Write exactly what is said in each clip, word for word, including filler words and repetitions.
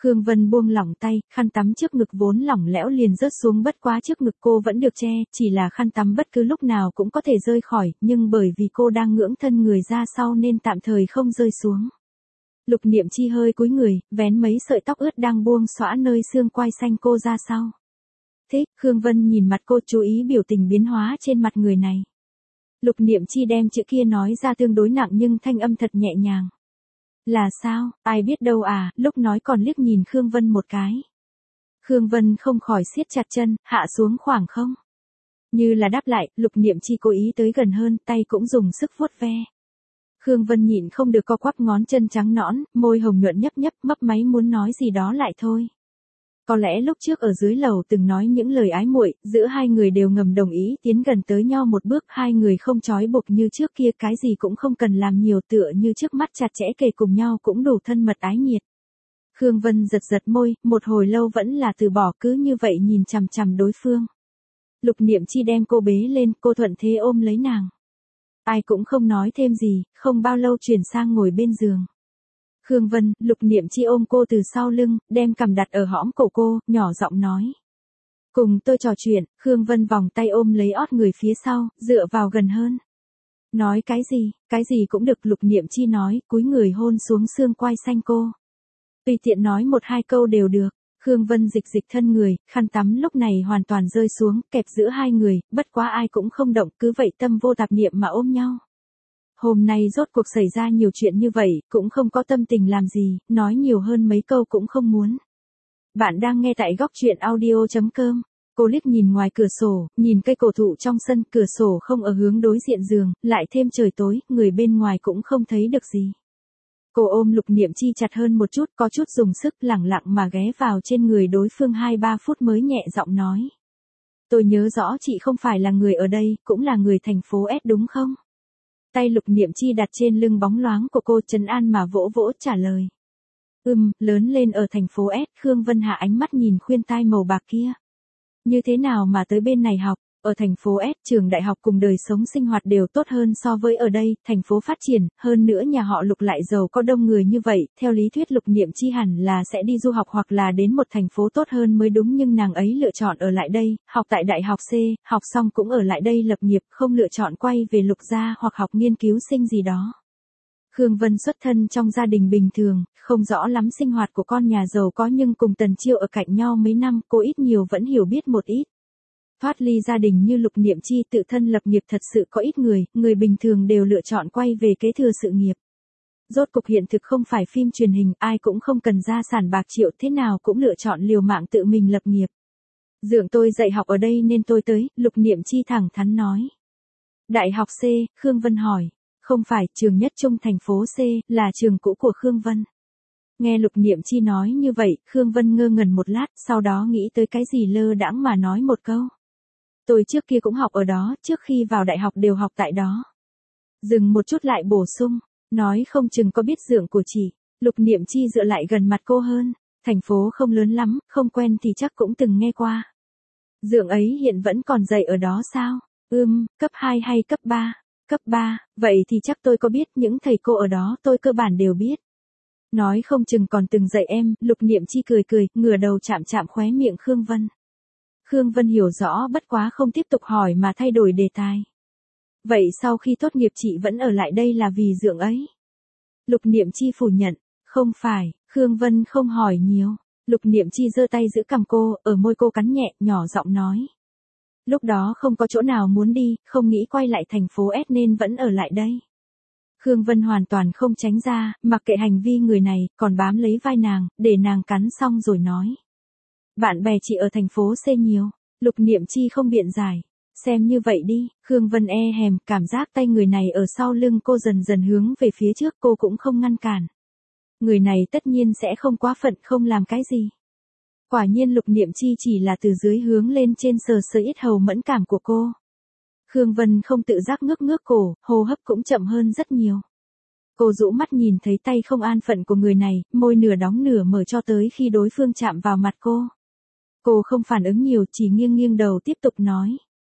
Khương Vân buông lỏng tay, khăn tắm trước ngực vốn lỏng lẽo liền rớt xuống, bất quá trước ngực cô vẫn được che, chỉ là khăn tắm bất cứ lúc nào cũng có thể rơi khỏi, nhưng bởi vì cô đang ngưỡng thân người ra sau nên tạm thời không rơi xuống. Lục Niệm Chi hơi cúi người, vén mấy sợi tóc ướt đang buông xõa nơi xương quai xanh cô ra sau. Thích, Khương Vân nhìn mặt cô, chú ý biểu tình biến hóa trên mặt người này. Lục Niệm Chi đem chữ kia nói ra tương đối nặng nhưng thanh âm thật nhẹ nhàng. Là sao, ai biết đâu à, lúc nói còn liếc nhìn Khương Vân một cái. Khương Vân không khỏi siết chặt chân, hạ xuống khoảng không. Như là đáp lại, Lục Niệm Chi cố ý tới gần hơn, tay cũng dùng sức vuốt ve. Khương Vân nhịn không được co quắp ngón chân trắng nõn, môi hồng nhuận nhấp nhấp, mấp máy muốn nói gì đó lại thôi. Có lẽ lúc trước ở dưới lầu từng nói những lời ái muội, giữa hai người đều ngầm đồng ý tiến gần tới nhau một bước, hai người không trói buộc như trước kia, cái gì cũng không cần làm nhiều, tựa như trước mắt chặt chẽ kề cùng nhau cũng đủ thân mật ái nhiệt. Khương Vân giật giật môi, một hồi lâu vẫn là từ bỏ, cứ như vậy nhìn chằm chằm đối phương. Lục Niệm Chi đem cô bế lên, cô thuận thế ôm lấy nàng. Ai cũng không nói thêm gì, không bao lâu chuyển sang ngồi bên giường. Khương Vân, Lục Niệm Chi ôm cô từ sau lưng, đem cằm đặt ở hõm cổ cô, nhỏ giọng nói. Cùng tôi trò chuyện, Khương Vân vòng tay ôm lấy ót người phía sau, dựa vào gần hơn. Nói cái gì, cái gì cũng được, Lục Niệm Chi nói, cúi người hôn xuống xương quai xanh cô. Tùy tiện nói một hai câu đều được. Khương Vân dịch dịch thân người, khăn tắm lúc này hoàn toàn rơi xuống, kẹp giữa hai người, bất quá ai cũng không động, cứ vậy tâm vô tạp niệm mà ôm nhau. Hôm nay rốt cuộc xảy ra nhiều chuyện như vậy, cũng không có tâm tình làm gì, nói nhiều hơn mấy câu cũng không muốn. Bạn đang nghe tại góc truyện audio chấm com. Cô liếc nhìn ngoài cửa sổ, nhìn cây cổ thụ trong sân, cửa sổ không ở hướng đối diện giường, lại thêm trời tối, người bên ngoài cũng không thấy được gì. Cô ôm Lục Niệm Chi chặt hơn một chút, có chút dùng sức, lẳng lặng mà ghé vào trên người đối phương hai ba phút mới nhẹ giọng nói. Tôi nhớ rõ chị không phải là người ở đây, cũng là người thành phố S đúng không? Tay Lục Niệm Chi đặt trên lưng bóng loáng của cô, trấn an mà vỗ vỗ trả lời. Ừm, lớn lên ở thành phố S, Khương Vân hạ ánh mắt nhìn khuyên tai màu bạc kia. Như thế nào mà tới bên này học? Ở thành phố S, trường đại học cùng đời sống sinh hoạt đều tốt hơn so với ở đây, thành phố phát triển, hơn nữa nhà họ Lục lại giàu có đông người như vậy, theo lý thuyết Lục Niệm Chi hẳn là sẽ đi du học hoặc là đến một thành phố tốt hơn mới đúng, nhưng nàng ấy lựa chọn ở lại đây, học tại đại học C, học xong cũng ở lại đây lập nghiệp, không lựa chọn quay về Lục gia hoặc học nghiên cứu sinh gì đó. Khương Vân xuất thân trong gia đình bình thường, không rõ lắm sinh hoạt của con nhà giàu có, nhưng cùng Tần Chiêu ở cạnh nhau mấy năm, cô ít nhiều vẫn hiểu biết một ít. Thoát ly gia đình như Lục Niệm Chi tự thân lập nghiệp thật sự có ít người, người bình thường đều lựa chọn quay về kế thừa sự nghiệp. Rốt cục hiện thực không phải phim truyền hình, ai cũng không cần gia sản bạc triệu, thế nào cũng lựa chọn liều mạng tự mình lập nghiệp. Dượng tôi dạy học ở đây nên tôi tới, Lục Niệm Chi thẳng thắn nói. Đại học C, Khương Vân hỏi. Không phải, trường nhất trung thành phố C, là trường cũ của Khương Vân. Nghe Lục Niệm Chi nói như vậy, Khương Vân ngơ ngẩn một lát, sau đó nghĩ tới cái gì lơ đãng mà nói một câu. Tôi trước kia cũng học ở đó, trước khi vào đại học đều học tại đó. Dừng một chút lại bổ sung, nói không chừng có biết dượng của chị. Lục Niệm Chi dựa lại gần mặt cô hơn, thành phố không lớn lắm, không quen thì chắc cũng từng nghe qua. Dượng ấy hiện vẫn còn dạy ở đó sao? Ừm, cấp hai hay cấp ba? Cấp ba, vậy thì chắc tôi có biết, những thầy cô ở đó tôi cơ bản đều biết. Nói không chừng còn từng dạy em, Lục Niệm Chi cười cười, ngửa đầu chạm chạm khóe miệng Khương Vân. Khương Vân hiểu rõ, bất quá không tiếp tục hỏi mà thay đổi đề tài. Vậy sau khi tốt nghiệp chị vẫn ở lại đây là vì dượng ấy? Lục Niệm Chi phủ nhận, không phải, Khương Vân không hỏi nhiều. Lục Niệm Chi giơ tay giữ cằm cô, ở môi cô cắn nhẹ, nhỏ giọng nói. Lúc đó không có chỗ nào muốn đi, không nghĩ quay lại thành phố S nên vẫn ở lại đây. Khương Vân hoàn toàn không tránh ra, mặc kệ hành vi người này, còn bám lấy vai nàng, để nàng cắn xong rồi nói. Bạn bè chị ở thành phố C nhiều, Lục Niệm Chi không biện giải. Xem như vậy đi, Khương Vân e hèm, cảm giác tay người này ở sau lưng cô dần dần hướng về phía trước, cô cũng không ngăn cản. Người này tất nhiên sẽ không quá phận, không làm cái gì. Quả nhiên Lục Niệm Chi chỉ là từ dưới hướng lên trên sờ sờ yết hầu mẫn cảm của cô. Khương Vân không tự giác ngước ngước cổ, hô hấp cũng chậm hơn rất nhiều. Cô rũ mắt nhìn thấy tay không an phận của người này, môi nửa đóng nửa mở cho tới khi đối phương chạm vào mặt cô. Cô không phản ứng nhiều, chỉ nghiêng nghiêng đầu tiếp tục nói.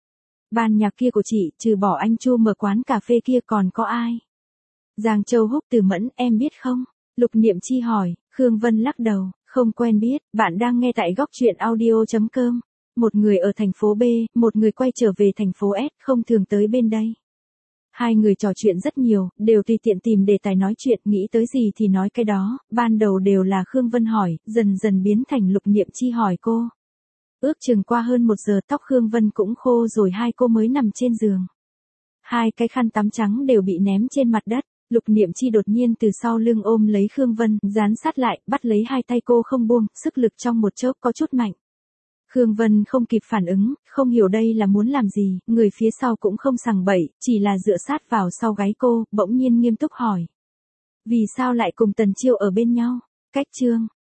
Ban nhạc kia của chị, trừ bỏ anh Chu mở quán cà phê kia còn có ai? Giang Châu Húc Từ Mẫn, em biết không? Lục Niệm Chi hỏi, Khương Vân lắc đầu, Không quen biết, bạn đang nghe tại góc chuyện audio chấm com. Một người ở thành phố B, một người quay trở về thành phố S, không thường tới bên đây. Hai người trò chuyện rất nhiều, đều tùy tiện tìm đề tài nói chuyện, nghĩ tới gì thì nói cái đó, ban đầu đều là Khương Vân hỏi, dần dần biến thành Lục Niệm Chi hỏi cô. Ước chừng qua hơn một giờ tóc Khương Vân cũng khô rồi, hai cô mới nằm trên giường. Hai cái khăn tắm trắng đều bị ném trên mặt đất. Lục Niệm Chi đột nhiên từ sau lưng ôm lấy Khương Vân, dán sát lại, bắt lấy hai tay cô không buông, sức lực trong một chốc có chút mạnh. Khương Vân không kịp phản ứng, không hiểu đây là muốn làm gì, người phía sau cũng không sằng bậy, chỉ là dựa sát vào sau gáy cô, bỗng nhiên nghiêm túc hỏi. Vì sao lại cùng Tần Chiêu ở bên nhau? Cách chương.